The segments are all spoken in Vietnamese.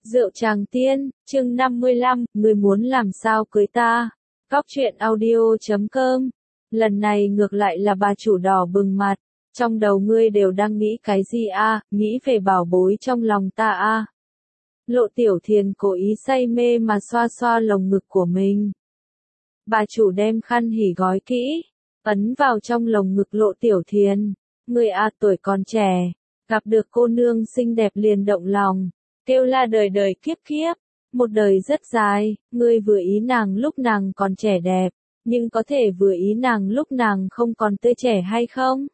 Rượu Tràng Tiên, chương 55, người muốn làm sao cưới ta. Góc truyện audio.com. Lần này ngược lại là bà chủ đỏ bừng mặt. Trong đầu ngươi đều đang nghĩ cái gì a? Nghĩ về bảo bối trong lòng ta a. Lộ Tiểu Thiền cố ý say mê mà xoa xoa lồng ngực của mình. Bà chủ đem khăn hỉ gói kỹ, ấn vào trong lồng ngực Lộ Tiểu Thiền. Ngươi a, tuổi còn trẻ, gặp được cô nương xinh đẹp liền động lòng. Kêu la đời đời kiếp kiếp, một đời rất dài, ngươi vừa ý nàng lúc nàng còn trẻ đẹp, nhưng có thể vừa ý nàng lúc nàng không còn tươi trẻ hay không?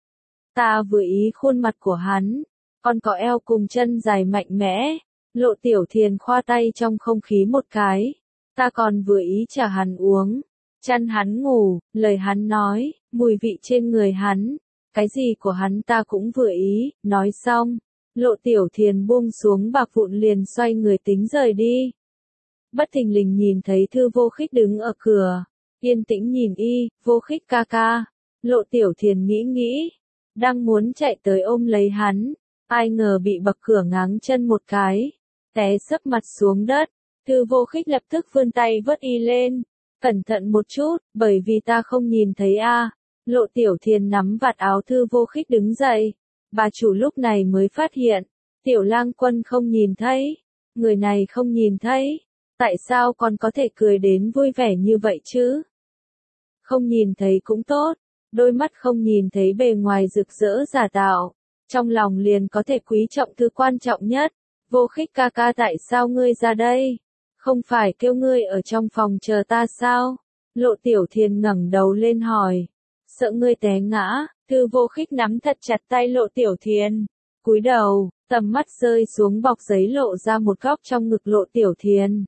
Ta vừa ý khuôn mặt của hắn, còn có eo cùng chân dài mạnh mẽ. Lộ Tiểu Thiền khoa tay trong không khí một cái. Ta còn vừa ý trà hắn uống, chăn hắn ngủ, lời hắn nói, mùi vị trên người hắn, cái gì của hắn ta cũng vừa ý. Nói xong, Lộ Tiểu Thiền buông xuống bạc vụn liền xoay người tính rời đi. Bất thình lình nhìn thấy Thư Vô Khích đứng ở cửa, yên tĩnh nhìn y. Vô Khích ca ca. Lộ Tiểu Thiền nghĩ, đang muốn chạy tới ôm lấy hắn, ai ngờ bị bậc cửa ngáng chân một cái, té sấp mặt xuống đất. Thư Vô Khích lập tức vươn tay vớt y lên, cẩn thận một chút, bởi vì ta không nhìn thấy a. Lộ Tiểu Thiền nắm vạt áo Thư Vô Khích đứng dậy. Bà chủ lúc này mới phát hiện, Tiểu Lang Quân không nhìn thấy, người này không nhìn thấy, tại sao còn có thể cười đến vui vẻ như vậy chứ? Không nhìn thấy cũng tốt, đôi mắt không nhìn thấy bề ngoài rực rỡ giả tạo, trong lòng liền có thể quý trọng thứ quan trọng nhất. Vô Khích ca ca, tại sao ngươi ra đây? Không phải kêu ngươi ở trong phòng chờ ta sao? Lộ Tiểu Thiền ngẩng đầu lên hỏi. Sợ ngươi té ngã. Thư Vô Khích nắm thật chặt tay Lộ Tiểu Thiền, cúi đầu, tầm mắt rơi xuống bọc giấy lộ ra một góc trong ngực Lộ Tiểu Thiền.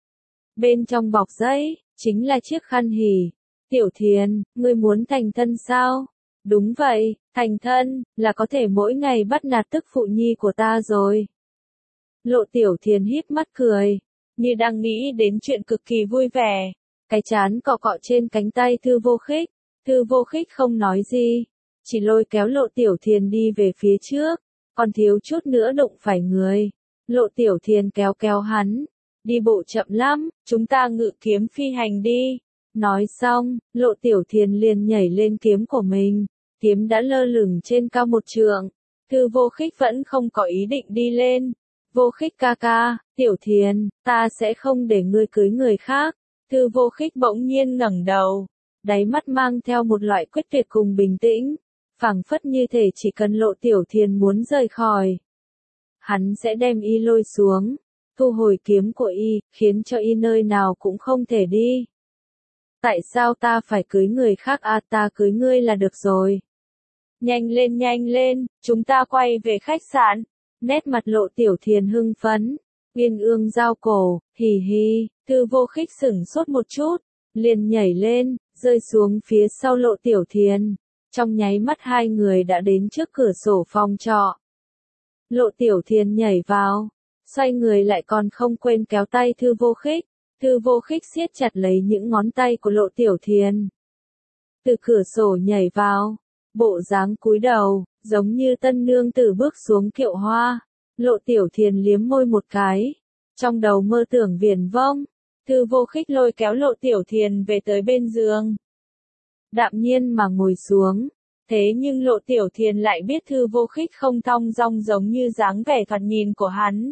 Bên trong bọc giấy, chính là chiếc khăn hỉ. Tiểu Thiền, ngươi muốn thành thân sao? Đúng vậy, thành thân, là có thể mỗi ngày bắt nạt tức phụ nhi của ta rồi. Lộ Tiểu Thiền híp mắt cười, như đang nghĩ đến chuyện cực kỳ vui vẻ. Cái trán cọ cọ trên cánh tay Thư Vô Khích. Thư Vô Khích không nói gì, chỉ lôi kéo Lộ Tiểu Thiền đi về phía trước, còn thiếu chút nữa đụng phải người. Lộ Tiểu Thiền kéo hắn, đi bộ chậm lắm, chúng ta ngự kiếm phi hành đi. Nói xong, Lộ Tiểu Thiền liền nhảy lên kiếm của mình, kiếm đã lơ lửng trên cao một trượng. Thư Vô Khích vẫn không có ý định đi lên. Vô Khích ca ca, Tiểu Thiền, ta sẽ không để ngươi cưới người khác. Thư Vô Khích bỗng nhiên ngẩng đầu, đáy mắt mang theo một loại quyết tuyệt cùng bình tĩnh, phảng phất như thể chỉ cần Lộ Tiểu Thiền muốn rời khỏi, hắn sẽ đem y lôi xuống, thu hồi kiếm của y, khiến cho y nơi nào cũng không thể đi. Tại sao ta phải cưới người khác à? Ta cưới ngươi là được rồi. Nhanh lên, chúng ta quay về khách sạn. Nét mặt Lộ Tiểu Thiền hưng phấn, uyên ương giao cổ, hì hì. Thư Vô Khích sửng sốt một chút, liền nhảy lên, rơi xuống phía sau Lộ Tiểu Thiền. Trong nháy mắt hai người đã đến trước cửa sổ phòng trọ. Lộ Tiểu Thiền nhảy vào, xoay người lại còn không quên kéo tay Thư Vô Khích. Thư Vô Khích siết chặt lấy những ngón tay của Lộ Tiểu Thiền. Từ cửa sổ nhảy vào, bộ dáng cúi đầu, giống như tân nương tử bước xuống kiệu hoa. Lộ Tiểu Thiền liếm môi một cái, trong đầu mơ tưởng viển vông. Thư Vô Khích lôi kéo Lộ Tiểu Thiền về tới bên giường, đạm nhiên mà ngồi xuống. Thế nhưng Lộ Tiểu Thiền lại biết Thư Vô Khích không thong dong giống như dáng vẻ thoạt nhìn của hắn.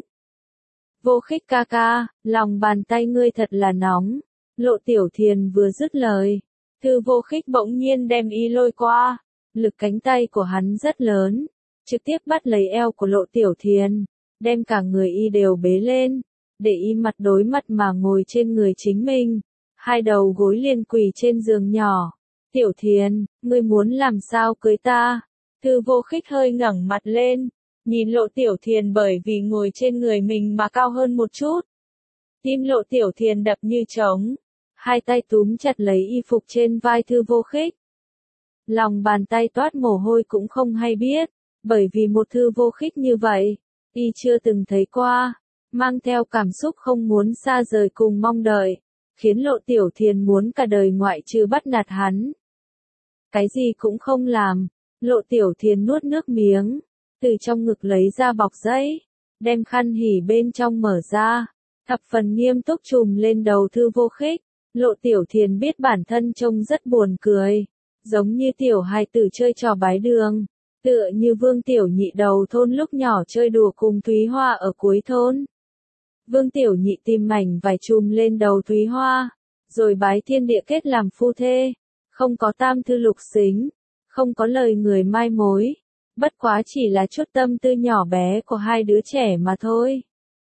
Vô Khích ca ca, lòng bàn tay ngươi thật là nóng. Lộ Tiểu Thiền vừa dứt lời, Thư Vô Khích bỗng nhiên đem y lôi qua. Lực cánh tay của hắn rất lớn, trực tiếp bắt lấy eo của Lộ Tiểu Thiền, đem cả người y đều bế lên, để y mặt đối mặt mà ngồi trên người chính mình, hai đầu gối liền quỳ trên giường nhỏ. Tiểu Thiền, ngươi muốn làm sao cưới ta? Thư Vô Khích hơi ngẩng mặt lên, nhìn Lộ Tiểu Thiền bởi vì ngồi trên người mình mà cao hơn một chút. Tim Lộ Tiểu Thiền đập như trống, hai tay túm chặt lấy y phục trên vai Thư Vô Khích. Lòng bàn tay toát mồ hôi cũng không hay biết, bởi vì một Thư Vô Khích như vậy, y chưa từng thấy qua, mang theo cảm xúc không muốn xa rời cùng mong đợi, khiến Lộ Tiểu Thiền muốn cả đời ngoại trừ bắt nạt hắn. Cái gì cũng không làm, Lộ Tiểu Thiền nuốt nước miếng, từ trong ngực lấy ra bọc giấy, đem khăn hỉ bên trong mở ra, thập phần nghiêm túc trùm lên đầu Thư Vô Khích. Lộ Tiểu Thiền biết bản thân trông rất buồn cười, giống như tiểu hài tử chơi trò bái đường, tựa như Vương Tiểu Nhị đầu thôn lúc nhỏ chơi đùa cùng Thúy Hoa ở cuối thôn. Vương Tiểu Nhị tìm mảnh vải trùm lên đầu Thúy Hoa, rồi bái thiên địa kết làm phu thê, không có tam thư lục xính, không có lời người mai mối, bất quá chỉ là chút tâm tư nhỏ bé của hai đứa trẻ mà thôi.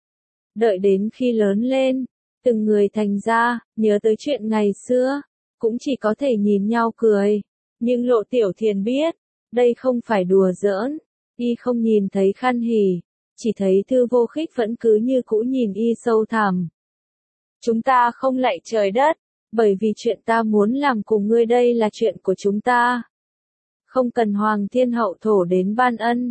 Đợi đến khi lớn lên, từng người thành ra, nhớ tới chuyện ngày xưa, cũng chỉ có thể nhìn nhau cười, nhưng Lộ Tiểu Thiền biết, đây không phải đùa giỡn, y không nhìn thấy khăn hỉ, chỉ thấy Thư Vô Khích vẫn cứ như cũ nhìn y sâu thẳm. Chúng ta không lạy trời đất, bởi vì chuyện ta muốn làm cùng ngươi đây là chuyện của chúng ta. Không cần Hoàng Thiên Hậu Thổ đến ban ân.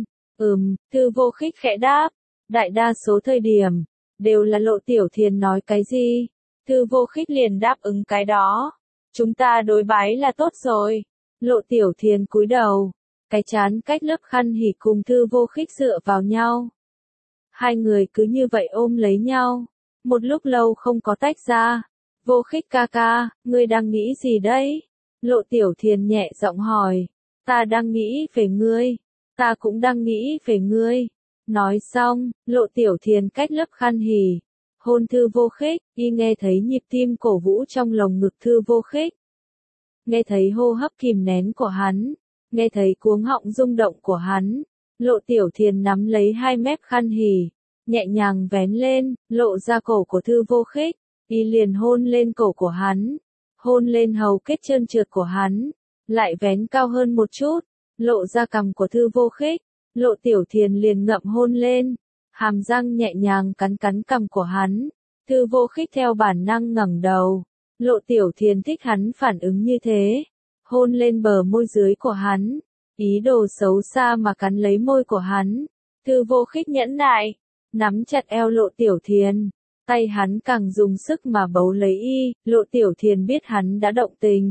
Thư Vô Khích khẽ đáp. Đại đa số thời điểm, đều là Lộ Tiểu Thiền nói cái gì, Thư Vô Khích liền đáp ứng cái đó. Chúng ta đối bái là tốt rồi. Lộ Tiểu Thiền cúi đầu, cái trán cách lớp khăn hỉ cùng Thư Vô Khích dựa vào nhau. Hai người cứ như vậy ôm lấy nhau, một lúc lâu không có tách ra. Vô Khích ca ca, ngươi đang nghĩ gì đấy? Lộ Tiểu Thiền nhẹ giọng hỏi. Ta đang nghĩ về ngươi, ta cũng đang nghĩ về ngươi. Nói xong, Lộ Tiểu Thiền cách lớp khăn hỉ, hôn Thư Vô Khích, y nghe thấy nhịp tim cổ vũ trong lồng ngực Thư Vô Khích. Nghe thấy hô hấp kìm nén của hắn, nghe thấy cuống họng rung động của hắn, Lộ Tiểu Thiền nắm lấy hai mép khăn hỉ, nhẹ nhàng vén lên, lộ ra cổ của Thư Vô Khích, y liền hôn lên cổ của hắn, hôn lên hầu kết trơn trượt của hắn, lại vén cao hơn một chút, lộ ra cằm của Thư Vô Khích, Lộ Tiểu Thiền liền ngậm hôn lên, hàm răng nhẹ nhàng cắn cắn cằm của hắn, Thư Vô Khích theo bản năng ngẩng đầu, Lộ Tiểu Thiền thích hắn phản ứng như thế, hôn lên bờ môi dưới của hắn, ý đồ xấu xa mà cắn lấy môi của hắn, Thư Vô Khích nhẫn nại, nắm chặt eo Lộ Tiểu Thiền, tay hắn càng dùng sức mà bấu lấy y, Lộ Tiểu Thiền biết hắn đã động tình.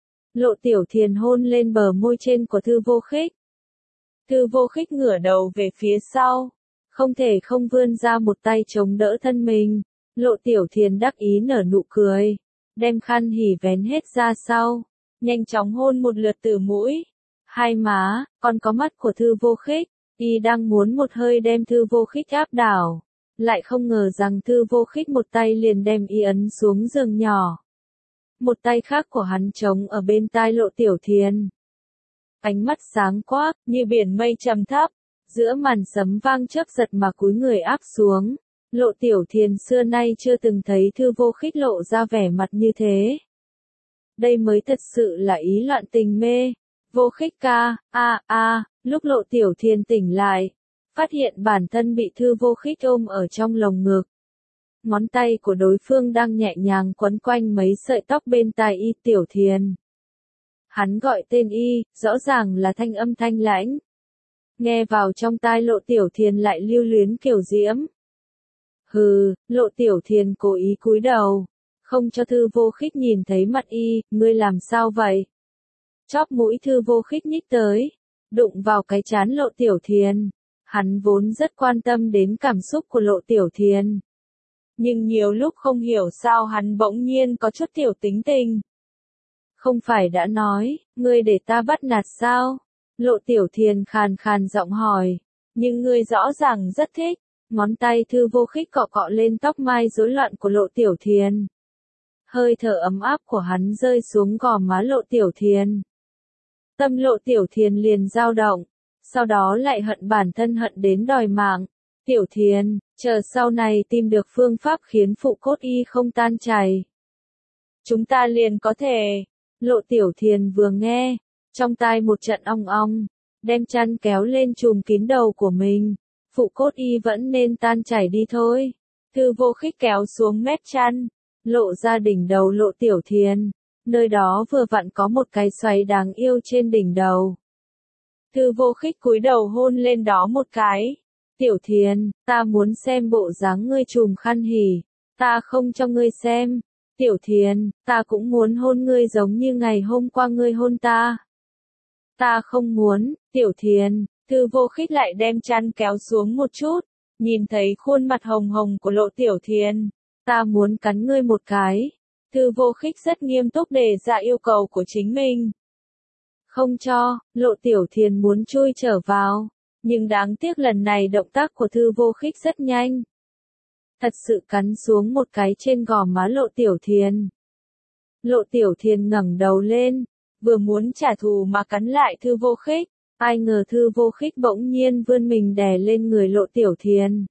Lộ Tiểu Thiền hôn lên bờ môi trên của Thư Vô Khích. Thư Vô Khích ngửa đầu về phía sau, không thể không vươn ra một tay chống đỡ thân mình. Lộ Tiểu Thiền đắc ý nở nụ cười, đem khăn hỉ vén hết ra sau, nhanh chóng hôn một lượt từ mũi, hai má, còn có mắt của Thư Vô Khích. Y đang muốn một hơi đem Thư Vô Khích áp đảo, lại không ngờ rằng Thư Vô Khích một tay liền đem y ấn xuống giường nhỏ. Một tay khác của hắn trống ở bên tai Lộ Tiểu Thiền. Ánh mắt sáng quắc, như biển mây trầm thấp, giữa màn sấm vang chớp giật mà cúi người áp xuống. Lộ Tiểu Thiền xưa nay chưa từng thấy Thư Vô Khích lộ ra vẻ mặt như thế. Đây mới thật sự là ý loạn tình mê. Vô Khích ca, lúc Lộ Tiểu Thiền tỉnh lại, phát hiện bản thân bị Thư Vô Khích ôm ở trong lồng ngực. Ngón tay của đối phương đang nhẹ nhàng quấn quanh mấy sợi tóc bên tai y. Tiểu Thiền. Hắn gọi tên y, rõ ràng là thanh âm thanh lãnh. Nghe vào trong tai Lộ Tiểu Thiền lại lưu luyến kiều diễm. Lộ Tiểu Thiền cố ý cúi đầu, không cho Thư Vô Khích nhìn thấy mặt y, ngươi làm sao vậy? Chóp mũi Thư Vô Khích nhích tới, đụng vào cái trán Lộ Tiểu Thiền. Hắn vốn rất quan tâm đến cảm xúc của Lộ Tiểu Thiền. Nhưng nhiều lúc không hiểu sao hắn bỗng nhiên có chút tiểu tính tình. Không phải đã nói, ngươi để ta bắt nạt sao? Lộ Tiểu Thiền khàn khàn giọng hỏi. Nhưng ngươi rõ ràng rất thích. Ngón tay Thư Vô Khích cọ cọ lên tóc mai rối loạn của Lộ Tiểu Thiền. Hơi thở ấm áp của hắn rơi xuống gò má Lộ Tiểu Thiền. Tâm Lộ Tiểu Thiền liền dao động, sau đó lại hận bản thân hận đến đòi mạng. Tiểu Thiền, chờ sau này tìm được phương pháp khiến phụ cốt y không tan chảy. Chúng ta liền có thể. Lộ Tiểu Thiền vừa nghe, trong tai một trận ong ong, đem chăn kéo lên trùm kín đầu của mình. Phụ cốt y vẫn nên tan chảy đi thôi. Thư Vô Khích kéo xuống mép chăn, lộ ra đỉnh đầu Lộ Tiểu Thiền. Nơi đó vừa vặn có một cái xoáy đáng yêu trên đỉnh đầu. Thư Vô Khích cúi đầu hôn lên đó một cái. Tiểu Thiền, ta muốn xem bộ dáng ngươi trùm khăn hỉ, ta không cho ngươi xem. Tiểu Thiền, ta cũng muốn hôn ngươi giống như ngày hôm qua ngươi hôn ta. Ta không muốn. Tiểu Thiền, Thư Vô Khích lại đem chăn kéo xuống một chút, Nhìn thấy khuôn mặt hồng hồng của Lộ Tiểu Thiền, ta muốn cắn ngươi một cái. Thư Vô Khích rất nghiêm túc đề ra yêu cầu của chính mình. Không cho, Lộ Tiểu Thiền muốn chui trở vào, nhưng đáng tiếc lần này động tác của Thư Vô Khích rất nhanh. Thật sự cắn xuống một cái trên gò má Lộ Tiểu Thiền. Lộ Tiểu Thiền ngẩng đầu lên, vừa muốn trả thù mà cắn lại Thư Vô Khích, ai ngờ Thư Vô Khích bỗng nhiên vươn mình đè lên người Lộ Tiểu Thiền.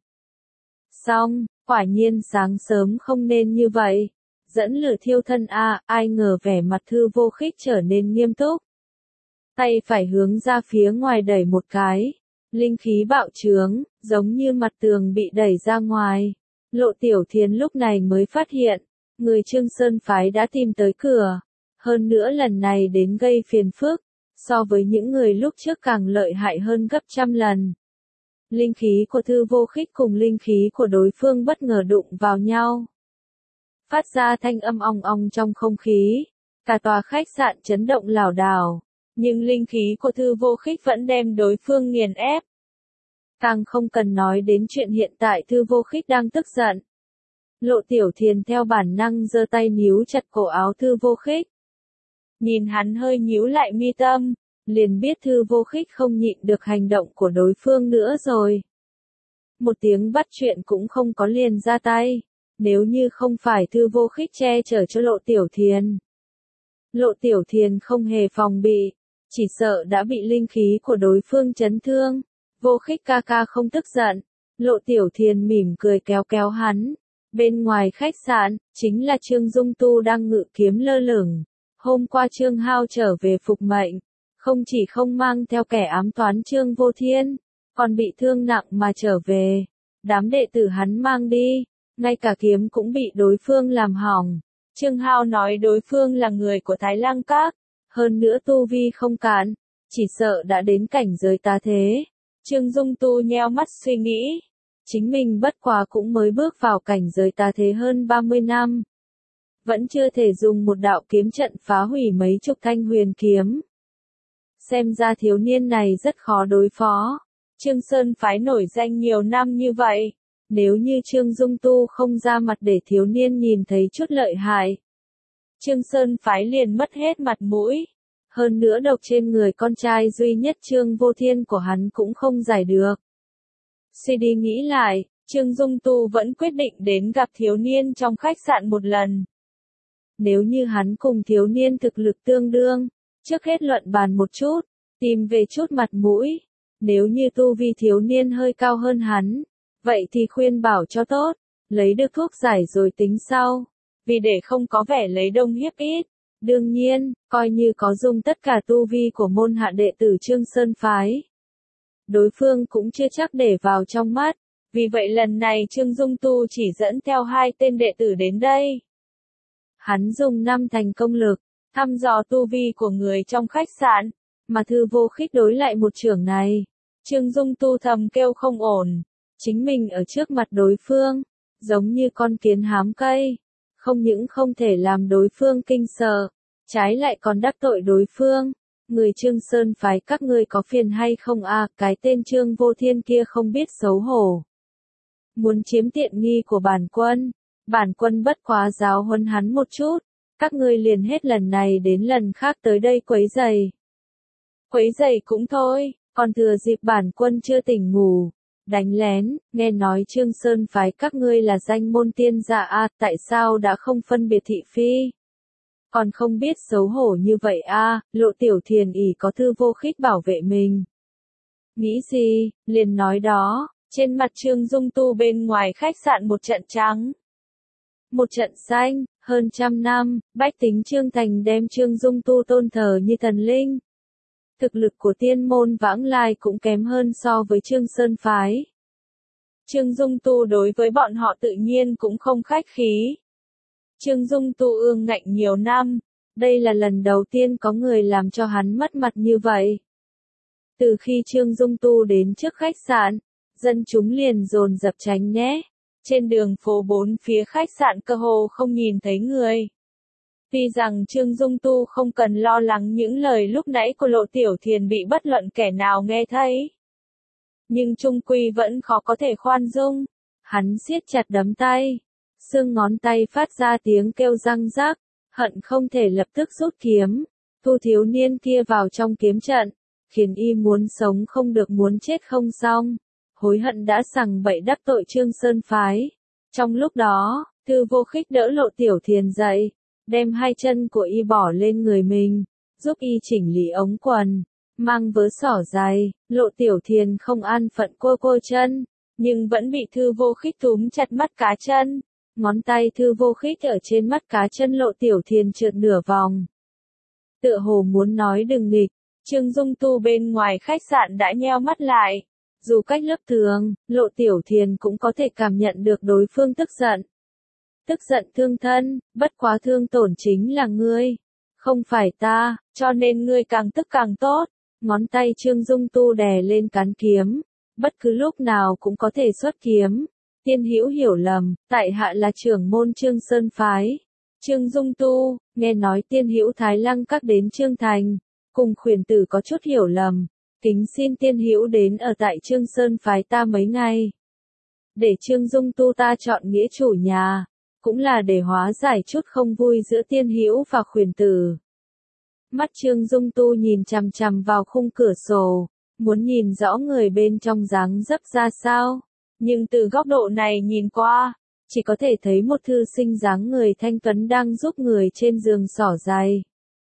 Xong, quả nhiên sáng sớm không nên như vậy. Dẫn lửa thiêu thân a, ai ngờ vẻ mặt Thư Vô Khích trở nên nghiêm túc. Tay phải hướng ra phía ngoài đẩy một cái, linh khí bạo trướng, giống như mặt tường bị đẩy ra ngoài. Lộ Tiểu Thiền lúc này mới phát hiện, người Trương Sơn phái đã tìm tới cửa, hơn nữa lần này đến gây phiền phức, so với những người lúc trước càng lợi hại hơn gấp trăm lần. Linh khí của Thư Vô Khích cùng linh khí của đối phương bất ngờ đụng vào nhau. Phát ra thanh âm ong ong trong không khí, cả tòa khách sạn chấn động lảo đảo, nhưng linh khí của Thư Vô Khích vẫn đem đối phương nghiền ép. Càng không cần nói đến chuyện hiện tại Thư Vô Khích đang tức giận. Lộ Tiểu Thiền theo bản năng giơ tay níu chặt cổ áo Thư Vô Khích. Nhìn hắn hơi nhíu lại mi tâm, liền biết Thư Vô Khích không nhịn được hành động của đối phương nữa rồi. Một tiếng bắt chuyện cũng không có liền ra tay, nếu như không phải Thư Vô Khích che chở cho Lộ Tiểu Thiền. Lộ Tiểu Thiền không hề phòng bị, chỉ sợ đã bị linh khí của đối phương chấn thương. Vô Khích ca ca không tức giận, Lộ Tiểu Thiền mỉm cười kéo kéo hắn. Bên ngoài khách sạn, chính là Trương Dung Tu đang ngự kiếm lơ lửng. Hôm qua Trương Hao trở về phục mệnh, không chỉ không mang theo kẻ ám toán Trương Vô Thiên, còn bị thương nặng mà trở về. Đám đệ tử hắn mang đi, ngay cả kiếm cũng bị đối phương làm hỏng. Trương Hao nói đối phương là người của Thái Lăng Các, hơn nữa tu vi không cạn, chỉ sợ đã đến cảnh giới tá thế. Trương Dung Tu nheo mắt suy nghĩ, chính mình bất quá cũng mới bước vào cảnh giới tá thế hơn 30 năm. Vẫn chưa thể dùng một đạo kiếm trận phá hủy mấy chục thanh huyền kiếm. Xem ra thiếu niên này rất khó đối phó. Trương Sơn phái nổi danh nhiều năm như vậy, nếu như Trương Dung Tu không ra mặt để thiếu niên nhìn thấy chút lợi hại, Trương Sơn phái liền mất hết mặt mũi. Hơn nữa độc trên người con trai duy nhất Trương Vô Thiên của hắn cũng không giải được. Suy đi nghĩ lại, Trương Dung Tu vẫn quyết định đến gặp thiếu niên trong khách sạn một lần. Nếu như hắn cùng thiếu niên thực lực tương đương, trước hết luận bàn một chút, tìm về chút mặt mũi. Nếu như tu vi thiếu niên hơi cao hơn hắn, vậy thì khuyên bảo cho tốt, lấy được thuốc giải rồi tính sau. Vì để không có vẻ lấy đông hiếp ít. Đương nhiên, coi như có dùng tất cả tu vi của môn hạ đệ tử Trương Sơn phái, đối phương cũng chưa chắc để vào trong mắt. Vì vậy lần này Trương Dung Tu chỉ dẫn theo 2 tên đệ tử đến đây. Hắn dùng 5 thành công lực, thăm dò tu vi của người trong khách sạn, mà Thư Vô Khích đối lại một chưởng này. Trương Dung Tu thầm kêu không ổn, chính mình ở trước mặt đối phương, giống như con kiến hám cây, không những không thể làm đối phương kinh sợ, trái lại còn đắc tội đối phương. Người Trương Sơn phái các ngươi có phiền hay không à, cái tên Trương Vô Thiên kia không biết xấu hổ. Muốn chiếm tiện nghi của bản quân bất quá giáo huấn hắn một chút, các ngươi liền hết lần này đến lần khác tới đây quấy rầy. Quấy rầy cũng thôi, còn thừa dịp bản quân chưa tỉnh ngủ, đánh lén, nghe nói Trương Sơn phái các ngươi là danh môn tiên gia à, tại sao đã không phân biệt thị phi? Còn không biết xấu hổ như vậy à, Lộ Tiểu Thiền ỷ có Thư Vô Khích bảo vệ mình. Nghĩ gì, liền nói đó, trên mặt Trương Dung Tu bên ngoài khách sạn một trận trắng. Một trận xanh, hơn 100 năm, bách tính Trương Thành đem Trương Dung Tu tôn thờ như thần linh. Thực lực của tiên môn vãng lai cũng kém hơn so với Trương Sơn phái. Trương Dung Tu đối với bọn họ tự nhiên cũng không khách khí. Trương Dung Tu ương ngạnh nhiều năm, đây là lần đầu tiên có người làm cho hắn mất mặt như vậy. Từ khi Trương Dung Tu đến trước khách sạn, dân chúng liền dồn dập tránh né. Trên đường phố 4 phía khách sạn cơ hồ không nhìn thấy người. Tuy rằng Trương Dung Tu không cần lo lắng những lời lúc nãy của Lộ Tiểu Thiền bị bất luận kẻ nào nghe thấy. nhưng chung quy vẫn khó có thể khoan dung. Hắn siết chặt đấm tay, xương ngón tay phát ra tiếng kêu răng rắc, hận không thể lập tức rút kiếm, thu thiếu niên kia vào trong kiếm trận, khiến y muốn sống không được muốn chết không xong, hối hận đã sằng bậy đắc tội Trương Sơn phái. Trong lúc đó, Thư Vô Khích đỡ Lộ Tiểu Thiền dậy, đem hai chân của y bỏ lên người mình, giúp y chỉnh lý ống quần, mang vớ xỏ giày. Lộ Tiểu Thiền không an phận cô chân, nhưng vẫn bị Thư Vô Khích túm chặt mắt cá chân. Ngón tay Thư Vô Khích ở trên mắt cá chân Lộ Tiểu Thiền trượt nửa vòng. Tựa hồ muốn nói đừng nghịch, Trương Dung Tu bên ngoài khách sạn đã nheo mắt lại. Dù cách lớp tường, Lộ Tiểu Thiền cũng có thể cảm nhận được đối phương tức giận. Tức giận thương thân, bất quá thương tổn chính là ngươi, không phải ta, cho nên ngươi càng tức càng tốt. Ngón tay Trương Dung Tu đè lên cán kiếm, bất cứ lúc nào cũng có thể xuất kiếm. Tiên Hữu hiểu lầm, tại hạ là trưởng môn Trương Sơn phái. Trương Dung Tu, nghe nói Tiên Hữu Thái Lăng Các đến Trương Thành, cùng khuyển tử có chút hiểu lầm, kính xin Tiên Hữu đến ở tại Trương Sơn phái ta mấy ngày. Để Trương Dung Tu ta chọn nghĩa chủ nhà, cũng là để hóa giải chút không vui giữa Tiên Hữu và khuyển tử. Mắt Trương Dung Tu nhìn chằm chằm vào khung cửa sổ, muốn nhìn rõ người bên trong dáng dấp ra sao, nhưng từ góc độ này nhìn qua, chỉ có thể thấy một thư sinh dáng người thanh tuấn đang giúp người trên giường xỏ giày.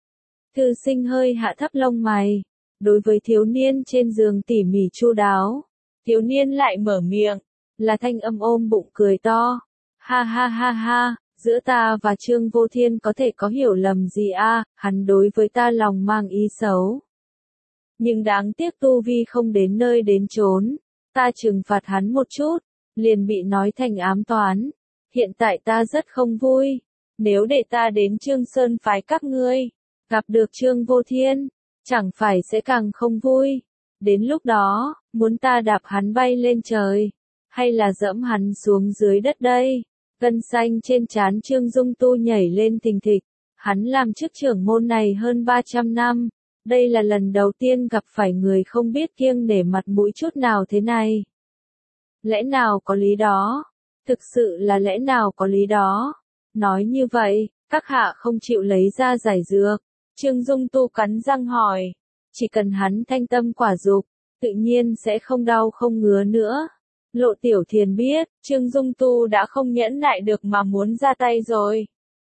Thư sinh hơi hạ thấp lông mày, đối với thiếu niên trên giường tỉ mỉ chu đáo. Thiếu niên lại mở miệng, là thanh âm ôm bụng cười to. Ha ha ha ha, giữa ta và Trương Vô Thiên có thể có hiểu lầm gì a? Hắn đối với ta lòng mang ý xấu. Nhưng đáng tiếc tu vi không đến nơi đến chốn, ta trừng phạt hắn một chút, liền bị nói thành ám toán. Hiện tại ta rất không vui, nếu để ta đến Trương Sơn phái các ngươi, gặp được Trương Vô Thiên, chẳng phải sẽ càng không vui. Đến lúc đó, muốn ta đạp hắn bay lên trời, hay là dẫm hắn xuống dưới đất đây? Gân xanh trên trán Trương Dung Tu nhảy lên thình thịch, hắn làm chức trưởng môn này hơn 300 năm, đây là lần đầu tiên gặp phải người không biết kiêng nể mặt mũi chút nào thế này. Lẽ nào có lý đó? Thực sự là lẽ nào có lý đó? Nói như vậy, các hạ không chịu lấy ra giải dược. Trương Dung Tu cắn răng hỏi, chỉ cần hắn thanh tâm quả dục, tự nhiên sẽ không đau không ngứa nữa. Lộ Tiểu Thiền biết, Trương Dung Tu đã không nhẫn nại được mà muốn ra tay rồi.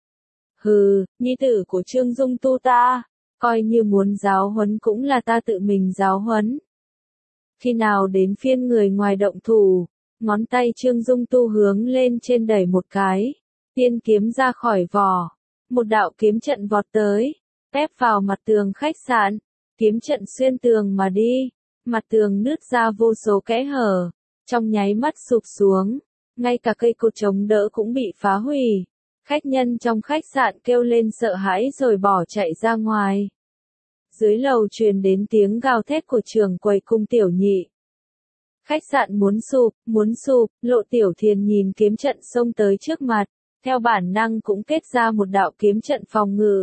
Hừ, nhi tử của Trương Dung Tu ta, coi như muốn giáo huấn cũng là ta tự mình giáo huấn. Khi nào đến phiên người ngoài động thủ, ngón tay Trương Dung Tu hướng lên trên đẩy một cái, tiên kiếm ra khỏi vỏ, một đạo kiếm trận vọt tới, ép vào mặt tường khách sạn, kiếm trận xuyên tường mà đi, mặt tường nứt ra vô số kẽ hở, trong nháy mắt sụp xuống, ngay cả cây cột chống đỡ cũng bị phá hủy. Khách nhân trong khách sạn kêu lên sợ hãi rồi bỏ chạy ra ngoài. Dưới lầu truyền đến tiếng gào thét của trưởng quầy Cung Tiểu Nhị. Khách sạn muốn sụp, Lộ Tiểu Thiền nhìn kiếm trận xông tới trước mặt, theo bản năng cũng kết ra một đạo kiếm trận phòng ngự.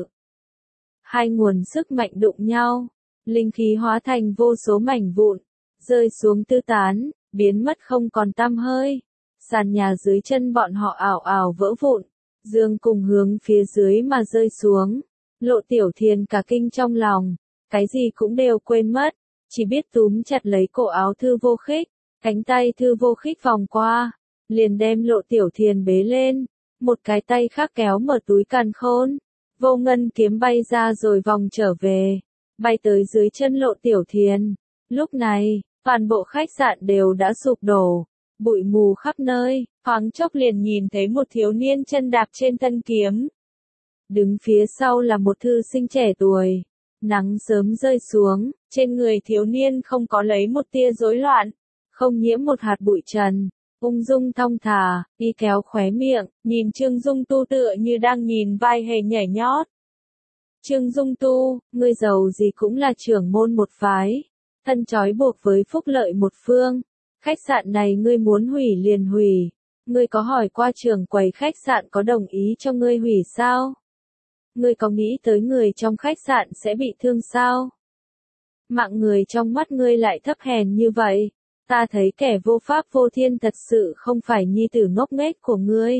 Hai nguồn sức mạnh đụng nhau, linh khí hóa thành vô số mảnh vụn, rơi xuống tứ tán, biến mất không còn tăm hơi. Sàn nhà dưới chân bọn họ ảo ảo vỡ vụn, dương cùng hướng phía dưới mà rơi xuống. Lộ Tiểu Thiền cả kinh trong lòng, cái gì cũng đều quên mất, chỉ biết túm chặt lấy cổ áo Thư Vô Khích, cánh tay Thư Vô Khích vòng qua, liền đem Lộ Tiểu Thiền bế lên, một cái tay khác kéo mở túi càn khôn, vô ngân kiếm bay ra rồi vòng trở về, bay tới dưới chân Lộ Tiểu Thiền. Lúc này, toàn bộ khách sạn đều đã sụp đổ, bụi mù khắp nơi, thoáng chốc liền nhìn thấy một thiếu niên chân đạp trên thân kiếm. Đứng phía sau là một thư sinh trẻ tuổi. Nắng sớm rơi xuống, trên người thiếu niên không có lấy một tia rối loạn, không nhiễm một hạt bụi trần, ung dung thong thả, y kéo khóe miệng, nhìn Trương Dung Tu tựa như đang nhìn vai hề nhảy nhót. Trương Dung Tu, ngươi giàu gì cũng là trưởng môn một phái, thân trói buộc với phúc lợi một phương, khách sạn này ngươi muốn hủy liền hủy, ngươi có hỏi qua trưởng quầy khách sạn có đồng ý cho ngươi hủy sao? Ngươi có nghĩ tới người trong khách sạn sẽ bị thương sao? Mạng người trong mắt ngươi lại thấp hèn như vậy, Ta thấy kẻ vô pháp vô thiên thật sự không phải nhi tử ngốc nghếch của ngươi,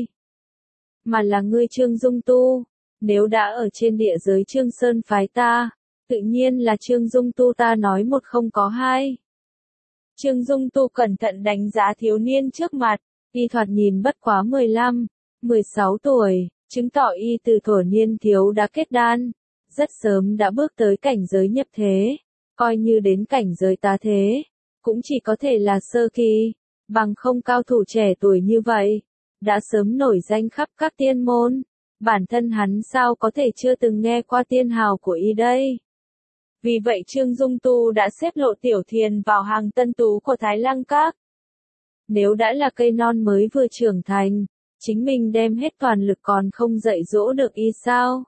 mà là ngươi Trương Dung Tu. Nếu đã ở trên địa giới Trương Sơn phái ta, tự nhiên là Trương Dung Tu ta nói một không có hai. Trương Dung Tu cẩn thận đánh giá thiếu niên trước mặt, y thoạt nhìn bất quá 15, 16 tuổi, chứng tỏ y từ thuở niên thiếu đã kết đan, rất sớm đã bước tới cảnh giới nhập thế, coi như đến cảnh giới tá thế, cũng chỉ có thể là sơ kỳ, bằng không cao thủ trẻ tuổi như vậy, đã sớm nổi danh khắp các tiên môn, bản thân hắn sao có thể chưa từng nghe qua tiên hào của y đây. Vì vậy Trương Dung Tu đã xếp Lộ Tiểu Thiền vào hàng tân tú của Thái Lăng Các. Nếu đã là cây non mới vừa trưởng thành, chính mình đem hết toàn lực còn không dạy dỗ được y sao?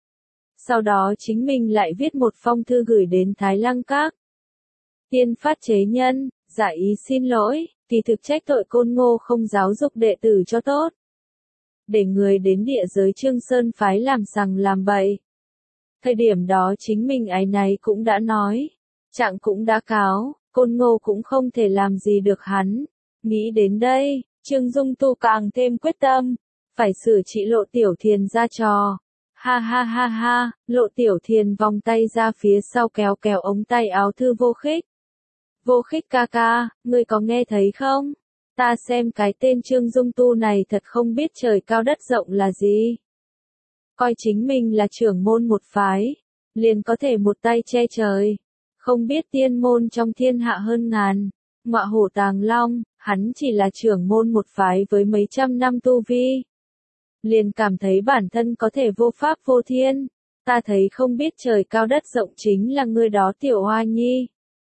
Sau đó chính mình lại viết một phong thư gửi đến Thái Lăng Các. Tiên phát chế nhân, giả ý xin lỗi, kỳ thực trách tội Côn Ngô không giáo dục đệ tử cho tốt. Để người đến địa giới Trương Sơn phái làm sằng làm bậy. Thời điểm đó chính mình áy náy cũng đã nói, trạng cũng đã cáo, Côn Ngô cũng không thể làm gì được hắn. Nghĩ đến đây, Trương Dung Tu càng thêm quyết tâm, phải xử trị Lộ Tiểu Thiền ra trò. Ha ha ha ha, Lộ Tiểu Thiền vòng tay ra phía sau kéo kéo ống tay áo Thư Vô Khích. Vô Khích ca ca, ngươi có nghe thấy không? Ta xem cái tên Trương Dung Tu này thật không biết trời cao đất rộng là gì. Coi chính mình là trưởng môn một phái, liền có thể một tay che trời. Không biết tiên môn trong thiên hạ hơn ngàn, ngọa hổ tàng long, hắn chỉ là trưởng môn một phái với mấy trăm năm tu vi. Liền cảm thấy bản thân có thể vô pháp vô thiên, ta thấy không biết trời cao đất rộng chính là ngươi đó Tiểu Hoa Nhi.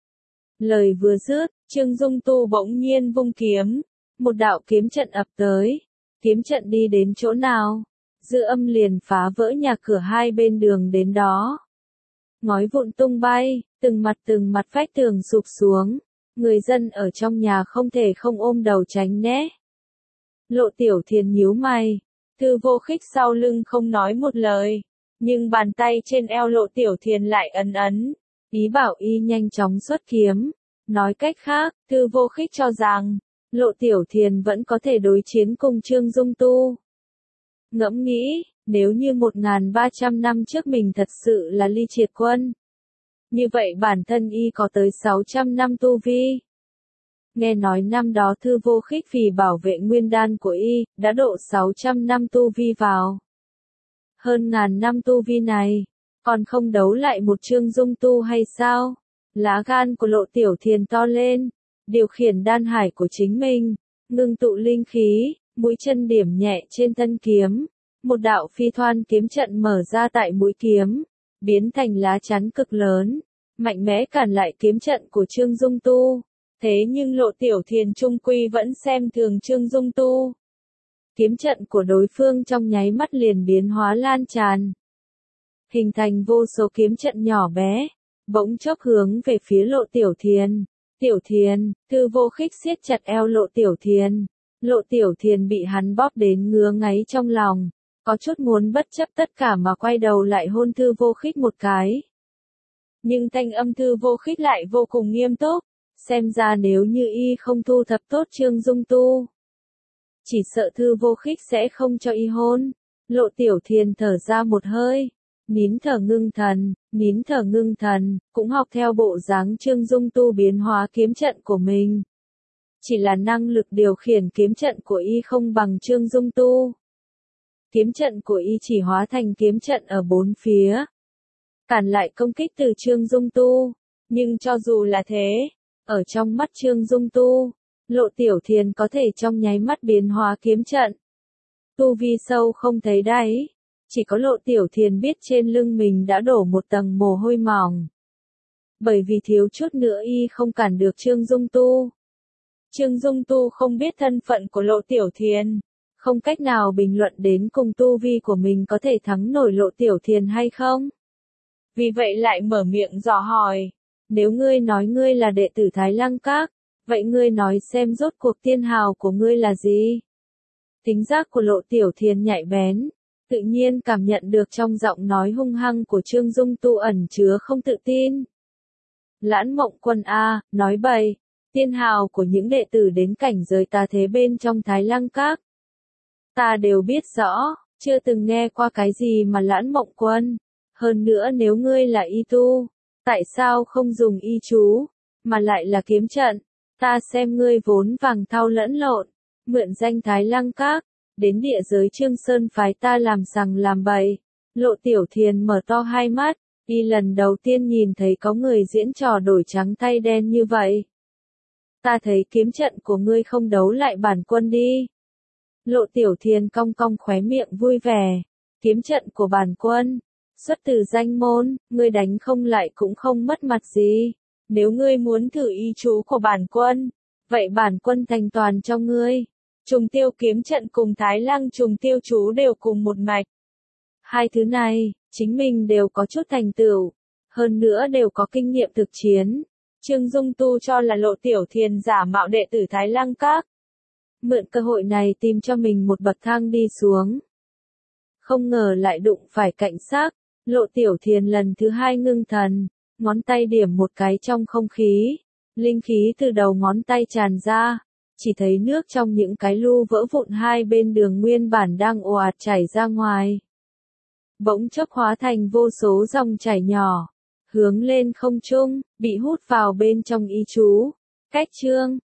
Lời vừa dứt, Trương Dung Tu bỗng nhiên vung kiếm, một đạo kiếm trận ập tới, kiếm trận đi đến chỗ nào, dư âm liền phá vỡ nhà cửa hai bên đường đến đó. Ngói vụn tung bay, từng mặt vách tường sụp xuống, người dân ở trong nhà không thể không ôm đầu tránh né. Lộ Tiểu Thiền nhíu mày, Thư Vô Khích sau lưng không nói một lời, nhưng bàn tay trên eo Lộ Tiểu Thiền lại ấn ấn, ý bảo y nhanh chóng xuất kiếm. Nói cách khác, Thư Vô Khích cho rằng, Lộ Tiểu Thiền vẫn có thể đối chiến cùng Trương Dung Tu. Ngẫm nghĩ, nếu như 1300 năm trước mình thật sự là Ly Triệt Quân, như vậy bản thân y có tới 600 năm tu vi. Nghe nói năm đó Thư Vô Khích vì bảo vệ nguyên đan của y, đã độ 600 năm tu vi vào. Hơn ngàn năm tu vi này, còn không đấu lại một Trương Dung Tu hay sao? Lá gan của Lộ Tiểu Thiền to lên, điều khiển đan hải của chính mình, ngưng tụ linh khí, mũi chân điểm nhẹ trên thân kiếm, một đạo phi thoan kiếm trận mở ra tại mũi kiếm, biến thành lá chắn cực lớn, mạnh mẽ cản lại kiếm trận của Trương Dung Tu. Thế nhưng Lộ Tiểu Thiền trung quy vẫn xem thường Trương Dung Tu. Kiếm trận của đối phương trong nháy mắt liền biến hóa lan tràn, hình thành vô số kiếm trận nhỏ bé, bỗng chốc hướng về phía Lộ Tiểu Thiền. Tiểu Thiền, Thư Vô Khích siết chặt eo Lộ Tiểu Thiền. Lộ Tiểu Thiền bị hắn bóp đến ngứa ngáy trong lòng, có chút muốn bất chấp tất cả mà quay đầu lại hôn Thư Vô Khích một cái. Nhưng thanh âm Thư Vô Khích lại vô cùng nghiêm túc, xem ra nếu như y không thu thập tốt Trương Dung Tu, chỉ sợ Thư Vô Khích sẽ không cho y hôn. Lộ Tiểu Thiền thở ra một hơi, nín thở ngưng thần, cũng học theo bộ dáng Trương Dung Tu biến hóa kiếm trận của mình. Chỉ là năng lực điều khiển kiếm trận của y không bằng Trương Dung Tu. Kiếm trận của y chỉ hóa thành kiếm trận ở bốn phía, cản lại công kích từ Trương Dung Tu. Nhưng cho dù là thế, ở trong mắt Trương Dung Tu, Lộ Tiểu Thiền có thể trong nháy mắt biến hóa kiếm trận. Tu vi sâu không thấy đáy, chỉ có Lộ Tiểu Thiền biết trên lưng mình đã đổ một tầng mồ hôi mỏng. Bởi vì thiếu chút nữa y không cản được Trương Dung Tu. Trương Dung Tu không biết thân phận của Lộ Tiểu Thiền, không cách nào bình luận đến cùng tu vi của mình có thể thắng nổi Lộ Tiểu Thiền hay không. Vì vậy lại mở miệng dò hỏi, nếu ngươi nói ngươi là đệ tử Thái Lăng Các, vậy ngươi nói xem rốt cuộc tiên hào của ngươi là gì? Tính giác của Lộ Tiểu Thiền nhạy bén, tự nhiên cảm nhận được trong giọng nói hung hăng của Trương Dung Tu ẩn chứa không tự tin. Lãn Mộng Quân a, nói bậy, tiên hào của những đệ tử đến cảnh giới tà thế bên trong Thái Lăng Các. Ta đều biết rõ, chưa từng nghe qua cái gì mà Lãn Mộng Quân. Hơn nữa nếu ngươi là y tu, tại sao không dùng y chú, mà lại là kiếm trận? Ta xem ngươi vốn vàng thau lẫn lộn, mượn danh Thái Lăng Các, đến địa giới Trương Sơn phái ta làm sằng làm bậy. Lộ Tiểu Thiền mở to hai mắt, y lần đầu tiên nhìn thấy có người diễn trò đổi trắng thay đen như vậy. Ta thấy kiếm trận của ngươi không đấu lại bản quân đi. Lộ Tiểu Thiền cong cong khóe miệng vui vẻ. Kiếm trận của bản quân, xuất từ danh môn, ngươi đánh không lại cũng không mất mặt gì. Nếu ngươi muốn thử y chú của bản quân, vậy bản quân thành toàn cho ngươi. Trùng tiêu kiếm trận cùng Thái Lăng trùng tiêu chú đều cùng một mạch. Hai thứ này, chính mình đều có chút thành tựu, hơn nữa đều có kinh nghiệm thực chiến. Trương Dung Tu cho là Lộ Tiểu Thiền giả mạo đệ tử Thái Lăng Các. Mượn cơ hội này tìm cho mình một bậc thang đi xuống. Không ngờ lại đụng phải cảnh sát. Lộ Tiểu Thiền lần thứ hai ngưng thần, ngón tay điểm một cái trong không khí. Linh khí từ đầu ngón tay tràn ra, chỉ thấy nước trong những cái lu vỡ vụn hai bên đường nguyên bản đang ồ ạt chảy ra ngoài. Bỗng chốc hóa thành vô số dòng chảy nhỏ, hướng lên không trung, bị hút vào bên trong y chú. Cách chương